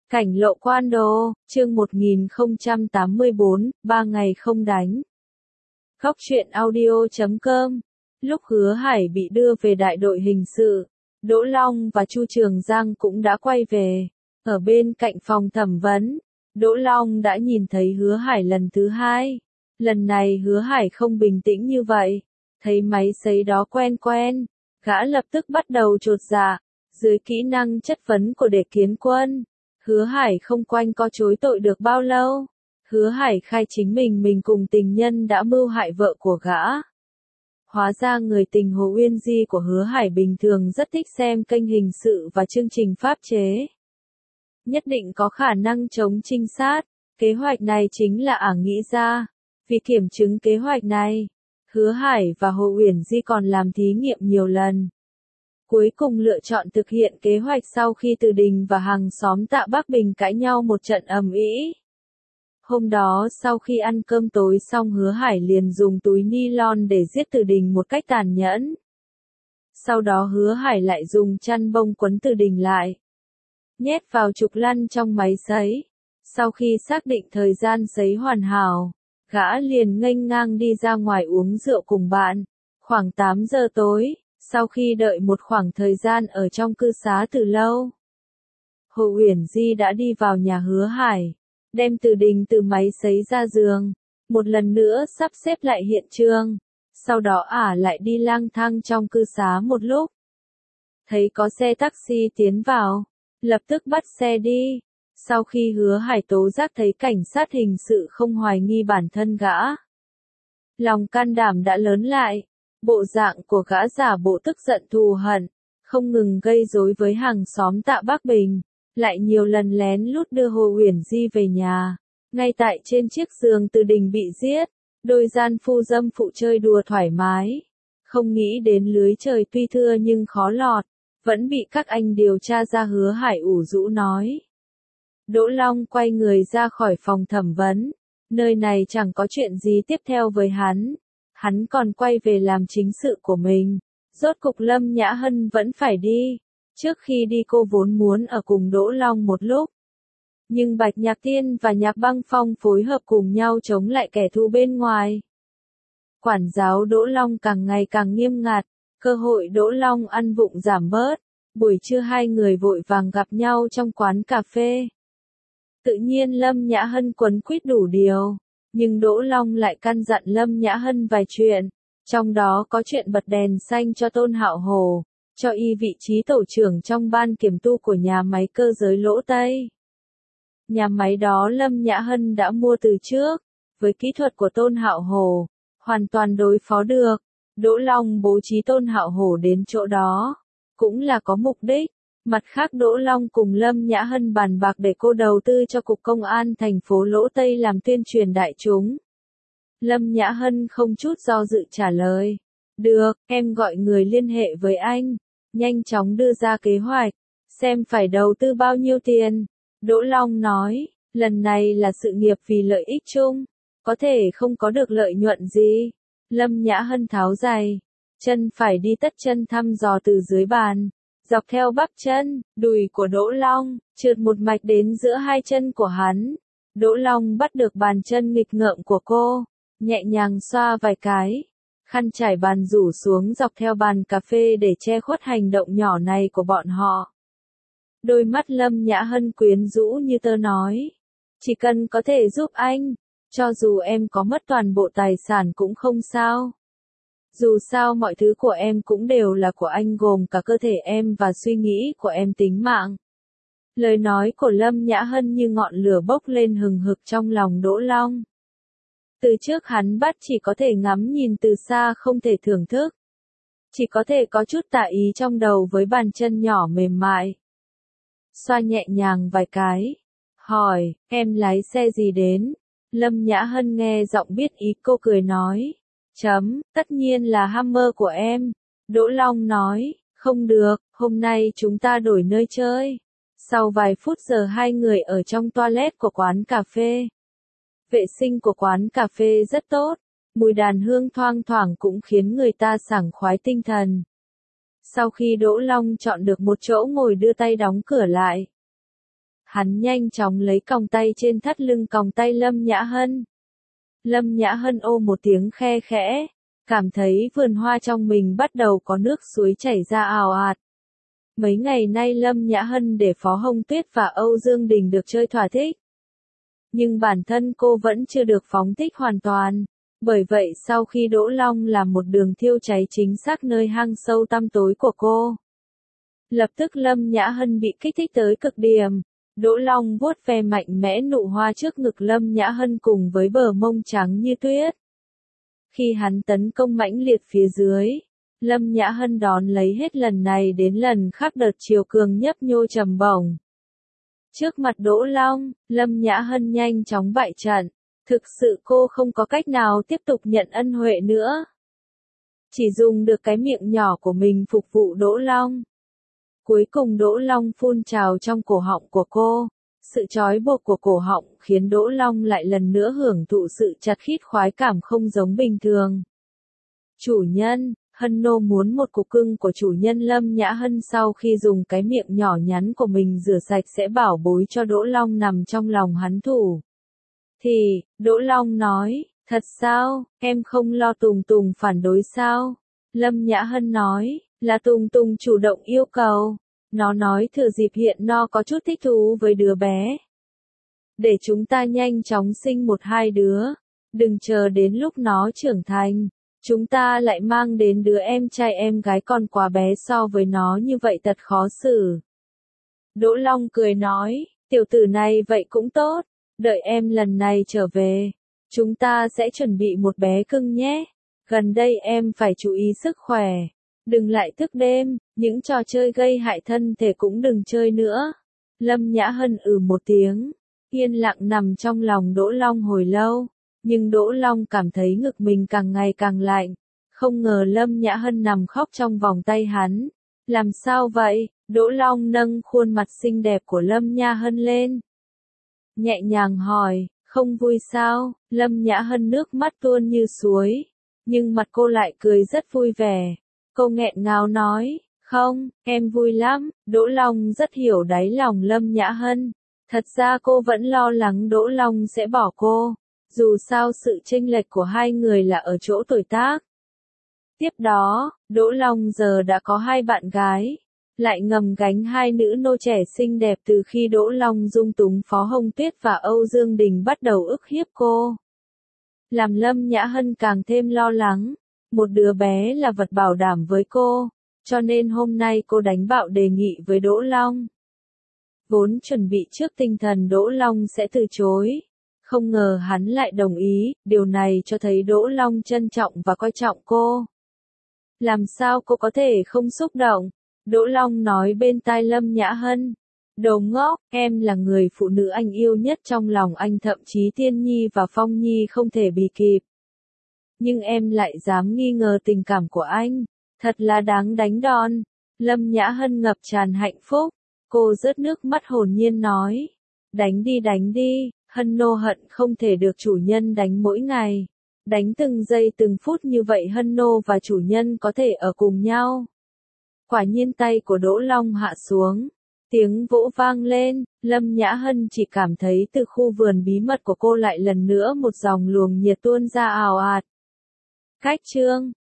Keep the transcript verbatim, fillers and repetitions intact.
Cảnh lộ Quan Đô, chương một nghìn không trăm tám mươi bốn, ba ngày không đánh. Góc truyện audio chấm com. Lúc Hứa Hải bị đưa về đại đội hình sự, Đỗ Long và Chu Trường Giang cũng đã quay về. Ở bên cạnh phòng thẩm vấn, Đỗ Long đã nhìn thấy Hứa Hải lần thứ hai. Lần này Hứa Hải không bình tĩnh như vậy. Thấy máy sấy đó quen quen, gã lập tức bắt đầu chột dạ. Dưới kỹ năng chất vấn của Đệ Kiến Quân, Hứa Hải không quanh co chối tội được bao lâu. Hứa Hải khai chính mình mình cùng tình nhân đã mưu hại vợ của gã. Hóa ra người tình Hồ Uyên Di của Hứa Hải bình thường rất thích xem kênh hình sự và chương trình pháp chế. Nhất định có khả năng chống trinh sát, kế hoạch này chính là ả nghĩ ra. Vì kiểm chứng kế hoạch này, Hứa Hải và Hồ Uyển Di còn làm thí nghiệm nhiều lần. Cuối cùng lựa chọn thực hiện kế hoạch sau khi Từ Đình và hàng xóm Tạ Bắc Bình cãi nhau một trận ầm ĩ. Hôm đó sau khi ăn cơm tối xong Hứa Hải liền dùng túi ni-lon để giết Từ Đình một cách tàn nhẫn. Sau đó Hứa Hải lại dùng chăn bông quấn Từ Đình lại, nhét vào trục lăn trong máy sấy. Sau khi xác định thời gian sấy hoàn hảo, gã liền nghênh ngang đi ra ngoài uống rượu cùng bạn. Khoảng tám giờ tối, sau khi đợi một khoảng thời gian ở trong cư xá từ lâu, Hồ Uyển Di đã đi vào nhà Hứa Hải, đem Từ Đình từ máy sấy ra giường, một lần nữa sắp xếp lại hiện trường. Sau đó ả lại đi lang thang trong cư xá một lúc. Thấy có xe taxi tiến vào, lập tức bắt xe đi. Sau khi Hứa Hải tố giác thấy cảnh sát hình sự không hoài nghi bản thân gã, lòng can đảm đã lớn lại. Bộ dạng của gã giả bộ tức giận thù hận, không ngừng gây rối với hàng xóm Tạ Bắc Bình, lại nhiều lần lén lút đưa Hồ Uyển Di về nhà. Ngay tại trên chiếc giường Từ Đình bị giết, đôi gian phu dâm phụ chơi đùa thoải mái. Không nghĩ đến lưới trời tuy thưa nhưng khó lọt, vẫn bị các anh điều tra ra. Hứa Hải ủ rũ nói. Đỗ Long quay người ra khỏi phòng thẩm vấn, nơi này chẳng có chuyện gì tiếp theo với hắn. Hắn còn quay về làm chính sự của mình. Rốt cục Lâm Nhã Hân vẫn phải đi. Trước khi đi cô vốn muốn ở cùng Đỗ Long một lúc. Nhưng Bạch Nhạc Tiên và Nhạc Băng Phong phối hợp cùng nhau chống lại kẻ thù bên ngoài. Quản giáo Đỗ Long càng ngày càng nghiêm ngặt, cơ hội Đỗ Long ăn vụng giảm bớt. Buổi trưa hai người vội vàng gặp nhau trong quán cà phê. Tự nhiên Lâm Nhã Hân quấn quýt đủ điều. Nhưng Đỗ Long lại căn dặn Lâm Nhã Hân vài chuyện, trong đó có chuyện bật đèn xanh cho Tôn Hạo Hồ, cho y vị trí tổ trưởng trong ban kiểm tu của nhà máy cơ giới Lỗ Tây. Nhà máy đó Lâm Nhã Hân đã mua từ trước, với kỹ thuật của Tôn Hạo Hồ, hoàn toàn đối phó được. Đỗ Long bố trí Tôn Hạo Hồ đến chỗ đó, cũng là có mục đích. Mặt khác Đỗ Long cùng Lâm Nhã Hân bàn bạc để cô đầu tư cho Cục Công an thành phố Lỗ Tây làm tuyên truyền đại chúng. Lâm Nhã Hân không chút do dự trả lời. Được, em gọi người liên hệ với anh, nhanh chóng đưa ra kế hoạch, xem phải đầu tư bao nhiêu tiền. Đỗ Long nói, lần này là sự nghiệp vì lợi ích chung, có thể không có được lợi nhuận gì. Lâm Nhã Hân tháo giày, chân phải đi tất chân thăm dò từ dưới bàn. Dọc theo bắp chân, đùi của Đỗ Long, trượt một mạch đến giữa hai chân của hắn. Đỗ Long bắt được bàn chân nghịch ngợm của cô, nhẹ nhàng xoa vài cái. Khăn trải bàn rủ xuống dọc theo bàn cà phê để che khuất hành động nhỏ này của bọn họ. Đôi mắt Lâm Nhã Hân quyến rũ như tơ nói. Chỉ cần có thể giúp anh, cho dù em có mất toàn bộ tài sản cũng không sao. Dù sao mọi thứ của em cũng đều là của anh, gồm cả cơ thể em và suy nghĩ của em, tính mạng. Lời nói của Lâm Nhã Hân như ngọn lửa bốc lên hừng hực trong lòng Đỗ Long. Từ trước hắn bắt chỉ có thể ngắm nhìn từ xa, không thể thưởng thức. Chỉ có thể có chút tà ý trong đầu với bàn chân nhỏ mềm mại. Xoa nhẹ nhàng vài cái. Hỏi, em lái xe gì đến? Lâm Nhã Hân nghe giọng biết ý cô cười nói. Chấm, tất nhiên là Hammer của em. Đỗ Long nói, không được, hôm nay chúng ta đổi nơi chơi. Sau vài phút giờ hai người ở trong toilet của quán cà phê. Vệ sinh của quán cà phê rất tốt, mùi đàn hương thoang thoảng cũng khiến người ta sảng khoái tinh thần. Sau khi Đỗ Long chọn được một chỗ ngồi đưa tay đóng cửa lại, Hắn nhanh chóng lấy còng tay trên thắt lưng còng tay Lâm Nhã Hân. Lâm Nhã Hân ô một tiếng khe khẽ, cảm thấy vườn hoa trong mình bắt đầu có nước suối chảy ra ào ạt. Mấy ngày nay Lâm Nhã Hân để Phó Hồng Tuyết và Âu Dương Đình được chơi thỏa thích. Nhưng bản thân cô vẫn chưa được phóng thích hoàn toàn. Bởi vậy sau khi Đỗ Long làm một đường thiêu cháy chính xác nơi hang sâu tăm tối của cô, lập tức Lâm Nhã Hân bị kích thích tới cực điểm. Đỗ Long vuốt ve mạnh mẽ nụ hoa trước ngực Lâm Nhã Hân cùng với bờ mông trắng như tuyết. Khi hắn tấn công mãnh liệt phía dưới, Lâm Nhã Hân đón lấy hết lần này đến lần khác đợt chiều cường nhấp nhô trầm bổng. Trước mặt Đỗ Long, Lâm Nhã Hân nhanh chóng bại trận. Thực sự cô không có cách nào tiếp tục nhận ân huệ nữa. Chỉ dùng được cái miệng nhỏ của mình phục vụ Đỗ Long. Cuối cùng Đỗ Long phun trào trong cổ họng của cô. Sự trói buộc của cổ họng khiến Đỗ Long lại lần nữa hưởng thụ sự chặt khít khoái cảm không giống bình thường. Chủ nhân, Hân nô muốn một cục cưng của chủ nhân. Lâm Nhã Hân sau khi dùng cái miệng nhỏ nhắn của mình rửa sạch sẽ bảo bối cho Đỗ Long nằm trong lòng hắn thủ. Thì, Đỗ Long nói, thật sao, em không lo Tùng Tùng phản đối sao? Lâm Nhã Hân nói, là Tùng Tùng chủ động yêu cầu. Nó nói thừa dịp hiện nó có chút thích thú với đứa bé. Để chúng ta nhanh chóng sinh một hai đứa. Đừng chờ đến lúc nó trưởng thành. Chúng ta lại mang đến đứa em trai em gái còn quá bé so với nó như vậy thật khó xử. Đỗ Long cười nói, tiểu tử này vậy cũng tốt. Đợi em lần này trở về, chúng ta sẽ chuẩn bị một bé cưng nhé. Gần đây em phải chú ý sức khỏe. Đừng lại thức đêm, những trò chơi gây hại thân thể cũng đừng chơi nữa. Lâm Nhã Hân ừ một tiếng, yên lặng nằm trong lòng Đỗ Long hồi lâu. Nhưng Đỗ Long cảm thấy ngực mình càng ngày càng lạnh. Không ngờ Lâm Nhã Hân nằm khóc trong vòng tay hắn. Làm sao vậy? Đỗ Long nâng khuôn mặt xinh đẹp của Lâm Nhã Hân lên. Nhẹ nhàng hỏi, không vui sao? Lâm Nhã Hân nước mắt tuôn như suối. Nhưng mặt cô lại cười rất vui vẻ. Cô nghẹn ngào nói, không, em vui lắm. Đỗ Long rất hiểu đáy lòng Lâm Nhã Hân. Thật ra cô vẫn lo lắng Đỗ Long sẽ bỏ cô. Dù sao sự chênh lệch của hai người là ở chỗ tuổi tác. Tiếp đó, Đỗ Long giờ đã có hai bạn gái. Lại ngầm gánh hai nữ nô trẻ xinh đẹp từ khi Đỗ Long dung túng Phó Hồng Tuyết và Âu Dương Đình bắt đầu ức hiếp cô. Làm Lâm Nhã Hân càng thêm lo lắng. Một đứa bé là vật bảo đảm với cô, cho nên hôm nay cô đánh bạo đề nghị với Đỗ Long. Vốn chuẩn bị trước tinh thần Đỗ Long sẽ từ chối. Không ngờ hắn lại đồng ý, điều này cho thấy Đỗ Long trân trọng và coi trọng cô. Làm sao cô có thể không xúc động? Đỗ Long nói bên tai Lâm Nhã Hân. Đồ ngốc, em là người phụ nữ anh yêu nhất trong lòng anh, thậm chí Tiên Nhi và Phong Nhi không thể bì kịp. Nhưng em lại dám nghi ngờ tình cảm của anh. Thật là đáng đánh đòn. Lâm Nhã Hân ngập tràn hạnh phúc. Cô rớt nước mắt hồn nhiên nói. Đánh đi đánh đi, Hân nô hận không thể được chủ nhân đánh mỗi ngày. Đánh từng giây từng phút như vậy Hân nô và chủ nhân có thể ở cùng nhau. Quả nhiên tay của Đỗ Long hạ xuống. Tiếng vỗ vang lên, Lâm Nhã Hân chỉ cảm thấy từ khu vườn bí mật của cô lại lần nữa một dòng luồng nhiệt tuôn ra ào ạt. Cách chương